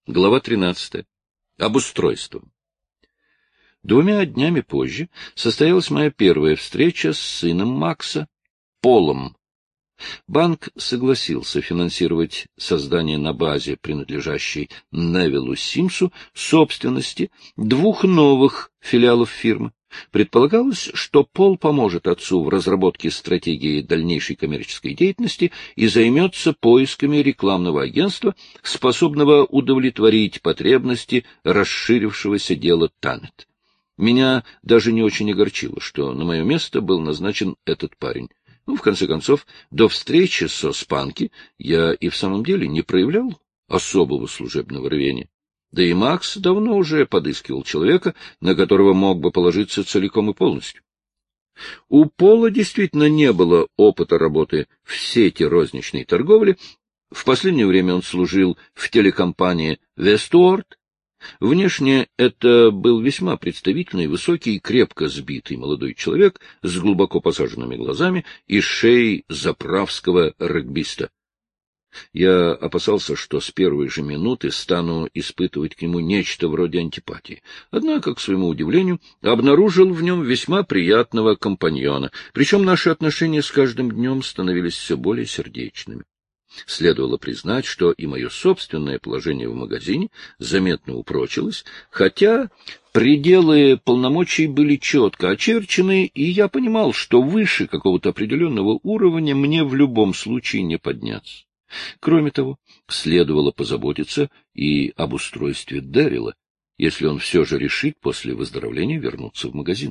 Глава 13. Обустройство. 2 днями позже состоялась моя первая встреча с сыном Макса, Полом. Банк согласился финансировать создание на базе, принадлежащей Невиллу Симсу, собственности 2 новых филиалов фирмы. Предполагалось, что Пол поможет отцу в разработке стратегии дальнейшей коммерческой деятельности и займется поисками рекламного агентства, способного удовлетворить потребности расширившегося дела Танет. Меня даже не очень огорчило, что на мое место был назначен этот парень. В конце концов, до встречи со Спанки я и в самом деле не проявлял особого служебного рвения. Да и Макс давно уже подыскивал человека, на которого мог бы положиться целиком и полностью. У Пола действительно не было опыта работы в сети розничной торговли. В последнее время он служил в телекомпании «Вестуорд». Внешне это был весьма представительный, высокий и крепко сбитый молодой человек с глубоко посаженными глазами и шеей заправского регбиста. Я опасался, что с первой же минуты стану испытывать к нему нечто вроде антипатии. Однако, к своему удивлению, обнаружил в нем весьма приятного компаньона, причем наши отношения с каждым днем становились все более сердечными. Следовало признать, что и мое собственное положение в магазине заметно упрочилось, хотя пределы полномочий были четко очерчены, и я понимал, что выше какого-то определенного уровня мне в любом случае не подняться. Кроме того, следовало позаботиться и об устройстве Дэрила, если он все же решит после выздоровления вернуться в магазин.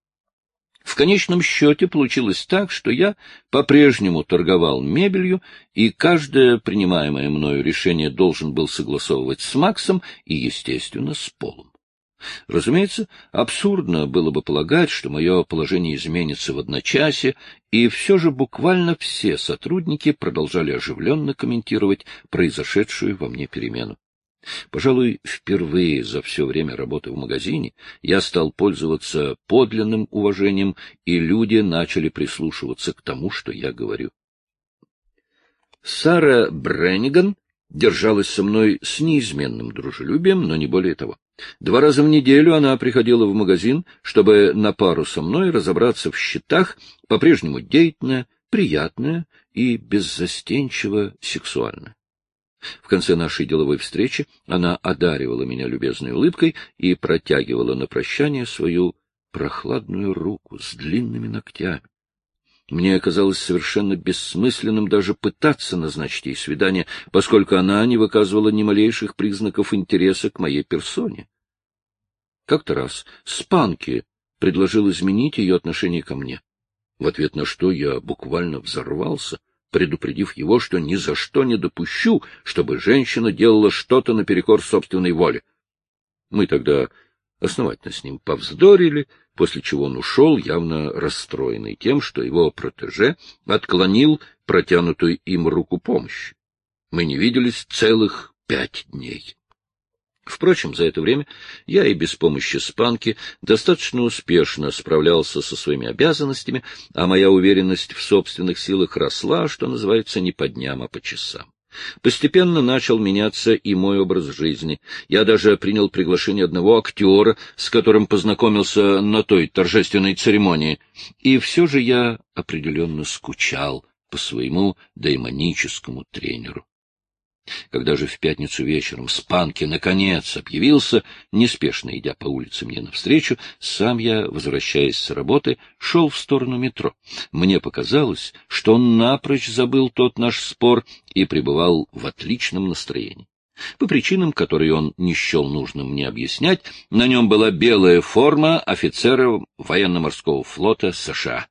В конечном счете получилось так, что я по-прежнему торговал мебелью, и каждое принимаемое мною решение должен был согласовывать с Максом и, естественно, с Полом. Разумеется, абсурдно было бы полагать, что мое положение изменится в одночасье, и все же буквально все сотрудники продолжали оживленно комментировать произошедшую во мне перемену. Пожалуй, впервые за все время работы в магазине я стал пользоваться подлинным уважением, и люди начали прислушиваться к тому, что я говорю. Сара Бренниган держалась со мной с неизменным дружелюбием, но не более того. 2 раза в неделю она приходила в магазин, чтобы на пару со мной разобраться в счетах, по-прежнему деятельная, приятная и беззастенчиво сексуальная. В конце нашей деловой встречи она одаривала меня любезной улыбкой и протягивала на прощание свою прохладную руку с длинными ногтями. Мне казалось совершенно бессмысленным даже пытаться назначить ей свидание, поскольку она не выказывала ни малейших признаков интереса к моей персоне. Как-то раз Спанки предложил изменить ее отношение ко мне, в ответ на что я буквально взорвался, предупредив его, что ни за что не допущу, чтобы женщина делала что-то наперекор собственной воле. Мы тогда основательно с ним повздорили, после чего он ушел, явно расстроенный тем, что его протеже отклонил протянутую им руку помощи. Мы не виделись целых 5 дней. Впрочем, за это время я и без помощи Спанки достаточно успешно справлялся со своими обязанностями, а моя уверенность в собственных силах росла, что называется, не по дням, а по часам. Постепенно начал меняться и мой образ жизни. Я даже принял приглашение одного актера, с которым познакомился на той торжественной церемонии. И все же я определенно скучал по своему демоническому тренеру. Когда же в пятницу вечером Спанки наконец объявился, неспешно идя по улице мне навстречу, сам я, возвращаясь с работы, шел в сторону метро. Мне показалось, что он напрочь забыл тот наш спор и пребывал в отличном настроении. По причинам, которые он не счел нужным мне объяснять, на нем была белая форма офицера военно-морского флота США.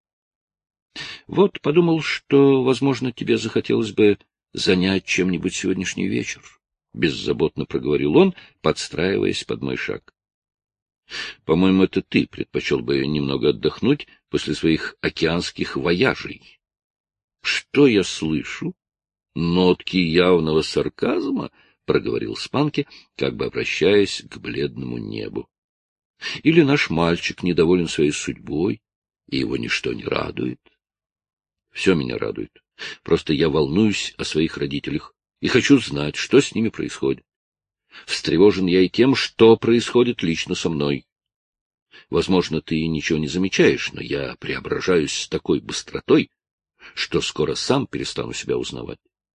Вот подумал, что, возможно, тебе захотелось бы занять чем-нибудь сегодняшний вечер, — беззаботно проговорил он, подстраиваясь под мой шаг. — По-моему, это ты предпочел бы немного отдохнуть после своих океанских вояжей. — Что я слышу? Нотки явного сарказма, — проговорил Спанки, как бы обращаясь к бледному небу. — Или наш мальчик недоволен своей судьбой, и его ничто не радует? — Все меня радует. Просто я волнуюсь о своих родителях и хочу знать, что с ними происходит. Встревожен я и тем, что происходит лично со мной. Возможно, ты ничего не замечаешь, но я преображаюсь с такой быстротой, что скоро сам перестану себя узнавать.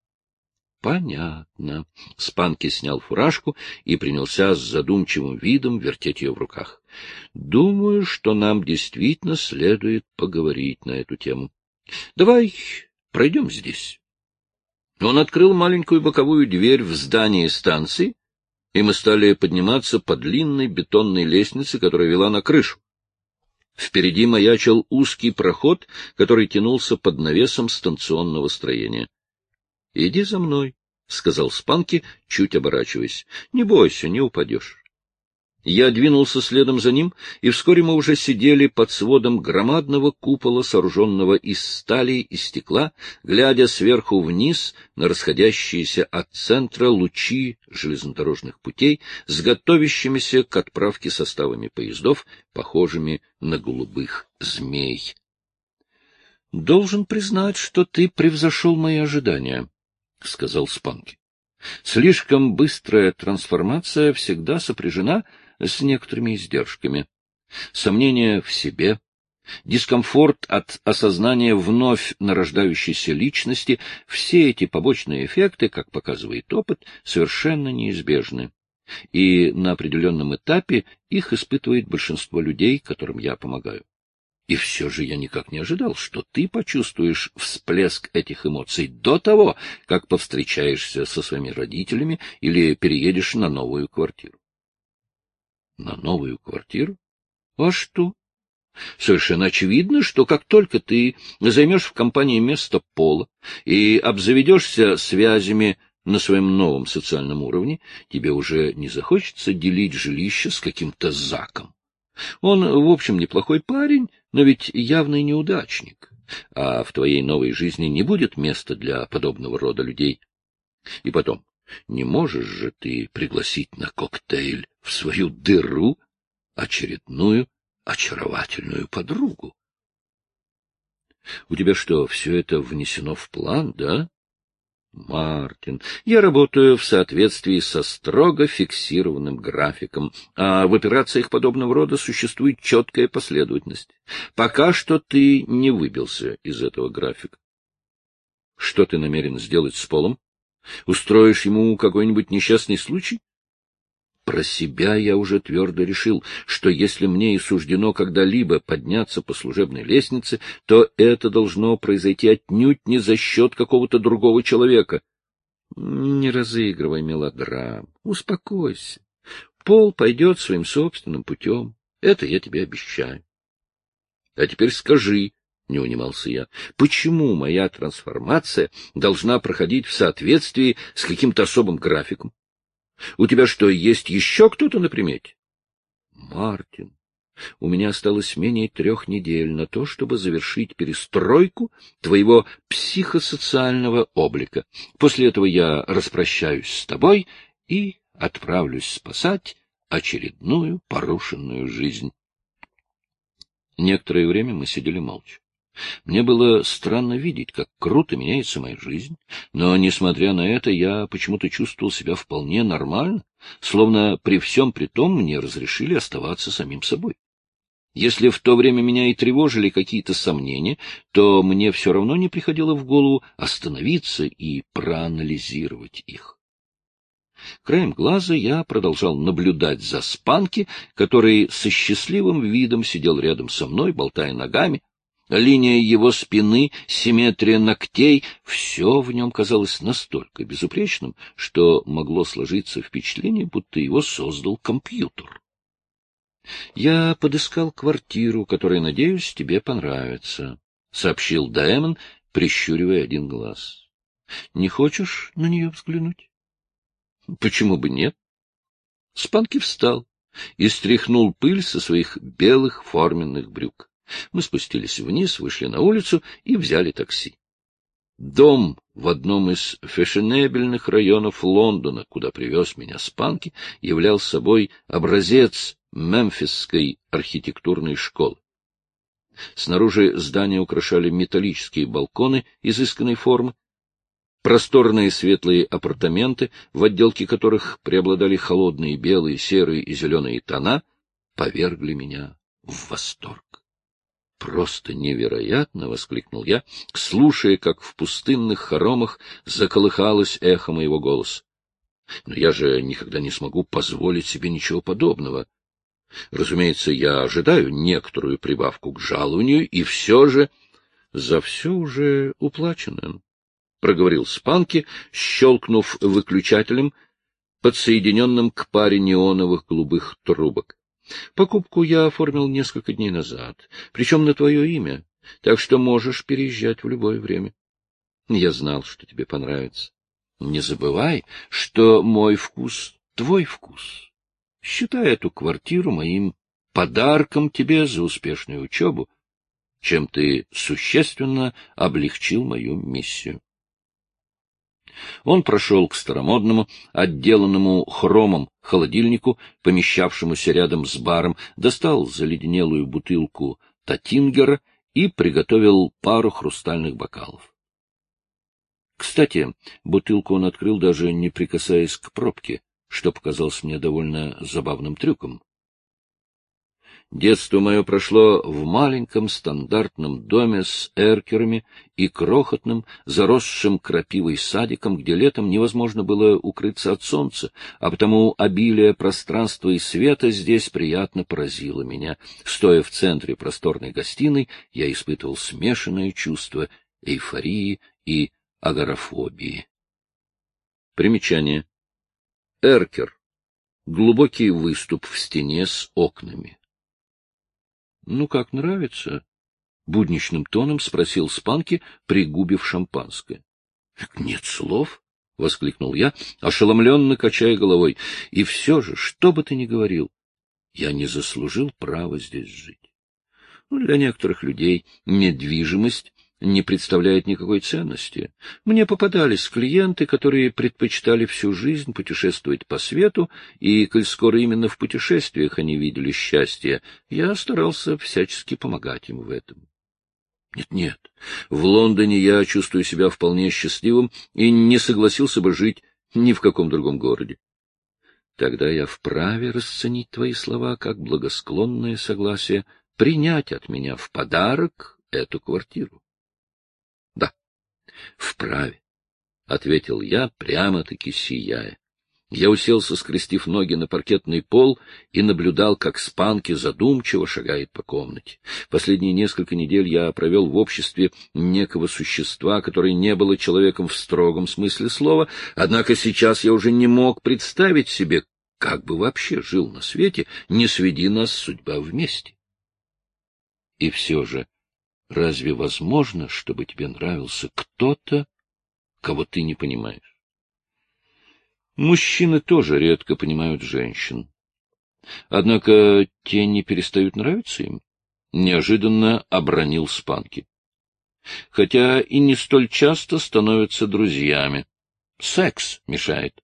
Понятно. Спанки снял фуражку и принялся с задумчивым видом вертеть ее в руках. Думаю, что нам действительно следует поговорить на эту тему. Давай пройдем здесь. Он открыл маленькую боковую дверь в здании станции, и мы стали подниматься по длинной бетонной лестнице, которая вела на крышу. Впереди маячил узкий проход, который тянулся под навесом станционного строения. — Иди за мной, — сказал Спанки, чуть оборачиваясь. — Не бойся, не упадешь. Я двинулся следом за ним, и вскоре мы уже сидели под сводом громадного купола, сооруженного из стали и стекла, глядя сверху вниз на расходящиеся от центра лучи железнодорожных путей с готовящимися к отправке составами поездов, похожими на голубых змей. — Должен признать, что ты превзошел мои ожидания, — сказал Спанки. — Слишком быстрая трансформация всегда сопряжена с некоторыми издержками. Сомнения в себе, дискомфорт от осознания вновь нарождающейся личности — все эти побочные эффекты, как показывает опыт, совершенно неизбежны. И на определенном этапе их испытывает большинство людей, которым я помогаю. И все же я никак не ожидал, что ты почувствуешь всплеск этих эмоций до того, как повстречаешься со своими родителями или переедешь на новую квартиру. На новую квартиру? А что? Совершенно очевидно, что как только ты займешь в компании место Пола и обзаведешься связями на своем новом социальном уровне, тебе уже не захочется делить жилище с каким-то Заком. Он, в общем, неплохой парень, но ведь явный неудачник. А в твоей новой жизни не будет места для подобного рода людей. И потом, не можешь же ты пригласить на коктейль в свою дыру очередную очаровательную подругу? У тебя что, все это внесено в план, да? Мартин, я работаю в соответствии со строго фиксированным графиком, а в операциях подобного рода существует четкая последовательность. Пока что ты не выбился из этого графика. Что ты намерен сделать с Полом? Устроишь ему какой-нибудь несчастный случай? Про себя я уже твердо решил, что если мне и суждено когда-либо подняться по служебной лестнице, то это должно произойти отнюдь не за счет какого-то другого человека. Не разыгрывай мелодрам, успокойся. Пол пойдет своим собственным путем, это я тебе обещаю. А теперь скажи, — не унимался я, — почему моя трансформация должна проходить в соответствии с каким-то особым графиком? У тебя что, есть еще кто-то на примете? Мартин, у меня осталось менее 3 недель на то, чтобы завершить перестройку твоего психосоциального облика. После этого я распрощаюсь с тобой и отправлюсь спасать очередную порушенную жизнь. Некоторое время мы сидели молча. Мне было странно видеть, как круто меняется моя жизнь, но, несмотря на это, я почему-то чувствовал себя вполне нормально, словно при всем при том мне разрешили оставаться самим собой. Если в то время меня и тревожили какие-то сомнения, то мне все равно не приходило в голову остановиться и проанализировать их. Краем глаза я продолжал наблюдать за Спанки, который со счастливым видом сидел рядом со мной, болтая ногами. Линия его спины, симметрия ногтей — все в нем казалось настолько безупречным, что могло сложиться впечатление, будто его создал компьютер. «Я подыскал квартиру, которая, надеюсь, тебе понравится», — сообщил Даэмон, прищуривая один глаз. «Не хочешь на нее взглянуть?» «Почему бы нет?» Спанки встал и стряхнул пыль со своих белых форменных брюк. Мы спустились вниз, вышли на улицу и взяли такси. Дом в одном из фешенебельных районов Лондона, куда привез меня Спанки, являл собой образец мемфисской архитектурной школы. Снаружи здания украшали металлические балконы изысканной формы. Просторные светлые апартаменты, в отделке которых преобладали холодные белые, серые и зеленые тона, повергли меня в восторг. «Просто невероятно!» — воскликнул я, слушая, как в пустынных хоромах заколыхалось эхо моего голоса. «Но я же никогда не смогу позволить себе ничего подобного. Разумеется, я ожидаю некоторую прибавку к жалованию, и все же за все уже уплачено», — проговорил Спанки, щелкнув выключателем, подсоединенным к паре неоновых голубых трубок. «Покупку я оформил несколько дней назад, причем на твое имя, так что можешь переезжать в любое время. Я знал, что тебе понравится. Не забывай, что мой вкус — твой вкус. Считай эту квартиру моим подарком тебе за успешную учебу, чем ты существенно облегчил мою миссию». Он прошел к старомодному, отделанному хромом холодильнику, помещавшемуся рядом с баром, достал заледенелую бутылку Татингера и приготовил пару хрустальных бокалов. Кстати, бутылку он открыл, даже не прикасаясь к пробке, что показалось мне довольно забавным трюком. Детство мое прошло в маленьком стандартном доме с эркерами и крохотным, заросшим крапивой садиком, где летом невозможно было укрыться от солнца, а потому обилие пространства и света здесь приятно поразило меня. Стоя в центре просторной гостиной, я испытывал смешанное чувство эйфории и агорафобии. Примечание. Эркер. Глубокий выступ в стене с окнами. — Ну, как нравится? — будничным тоном спросил Спанки, пригубив шампанское. — Нет слов, — воскликнул я, ошеломленно качая головой. — И все же, что бы ты ни говорил, я не заслужил права здесь жить. Для некоторых людей недвижимость не представляет никакой ценности. Мне попадались клиенты, которые предпочитали всю жизнь путешествовать по свету, и, коль скоро именно в путешествиях они видели счастье, я старался всячески помогать им в этом. Нет, в Лондоне я чувствую себя вполне счастливым и не согласился бы жить ни в каком другом городе. Тогда я вправе расценить твои слова как благосклонное согласие принять от меня в подарок эту квартиру. — Да, вправе, — ответил я, прямо-таки сияя. Я уселся, скрестив ноги на паркетный пол, и наблюдал, как Спанки задумчиво шагает по комнате. Последние несколько недель я провел в обществе некого существа, которое не было человеком в строгом смысле слова, однако сейчас я уже не мог представить себе, как бы вообще жил на свете, не сведи нас судьба вместе. И все же, разве возможно, чтобы тебе нравился кто-то, кого ты не понимаешь? Мужчины тоже редко понимают женщин. Однако те не перестают нравиться им. Неожиданно обронил Спанки. Хотя и не столь часто становятся друзьями. Секс мешает.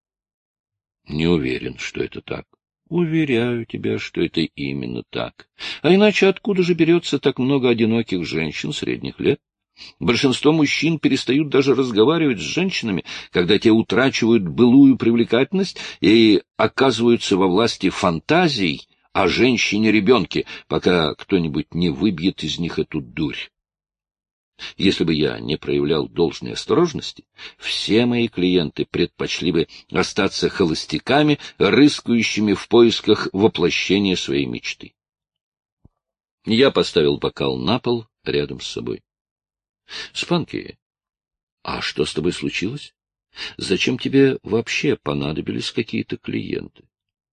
Не уверен, что это так. Уверяю тебя, что это именно так. А иначе откуда же берется так много одиноких женщин средних лет? Большинство мужчин перестают даже разговаривать с женщинами, когда те утрачивают былую привлекательность и оказываются во власти фантазий о женщине-ребенке, пока кто-нибудь не выбьет из них эту дурь. Если бы я не проявлял должной осторожности, все мои клиенты предпочли бы остаться холостяками, рыскающими в поисках воплощения своей мечты. Я поставил бокал на пол рядом с собой. — Спанки, а что с тобой случилось? Зачем тебе вообще понадобились какие-то клиенты?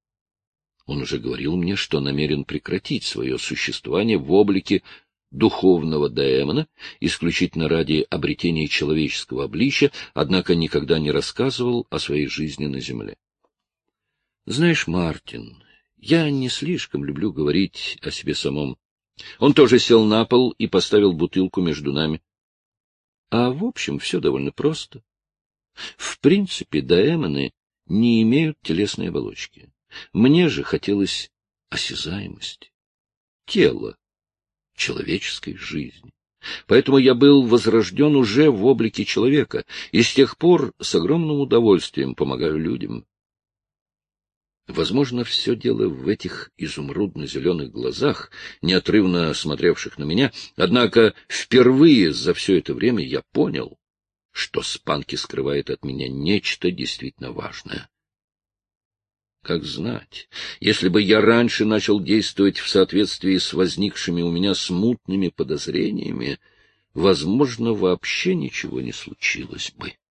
Он уже говорил мне, что намерен прекратить свое существование в облике духовного даэмона, исключительно ради обретения человеческого обличия, однако никогда не рассказывал о своей жизни на земле. Знаешь, Мартин, я не слишком люблю говорить о себе самом. Он тоже сел на пол и поставил бутылку между нами. А в общем, все довольно просто. В принципе, даэмоны не имеют телесной оболочки. Мне же хотелось осязаемости, тела, человеческой жизни. Поэтому я был возрожден уже в облике человека, и с тех пор с огромным удовольствием помогаю людям. Возможно, все дело в этих изумрудно-зеленых глазах, неотрывно смотревших на меня, однако впервые за все это время я понял, что Спанки скрывает от меня нечто действительно важное. Как знать, если бы я раньше начал действовать в соответствии с возникшими у меня смутными подозрениями, возможно, вообще ничего не случилось бы.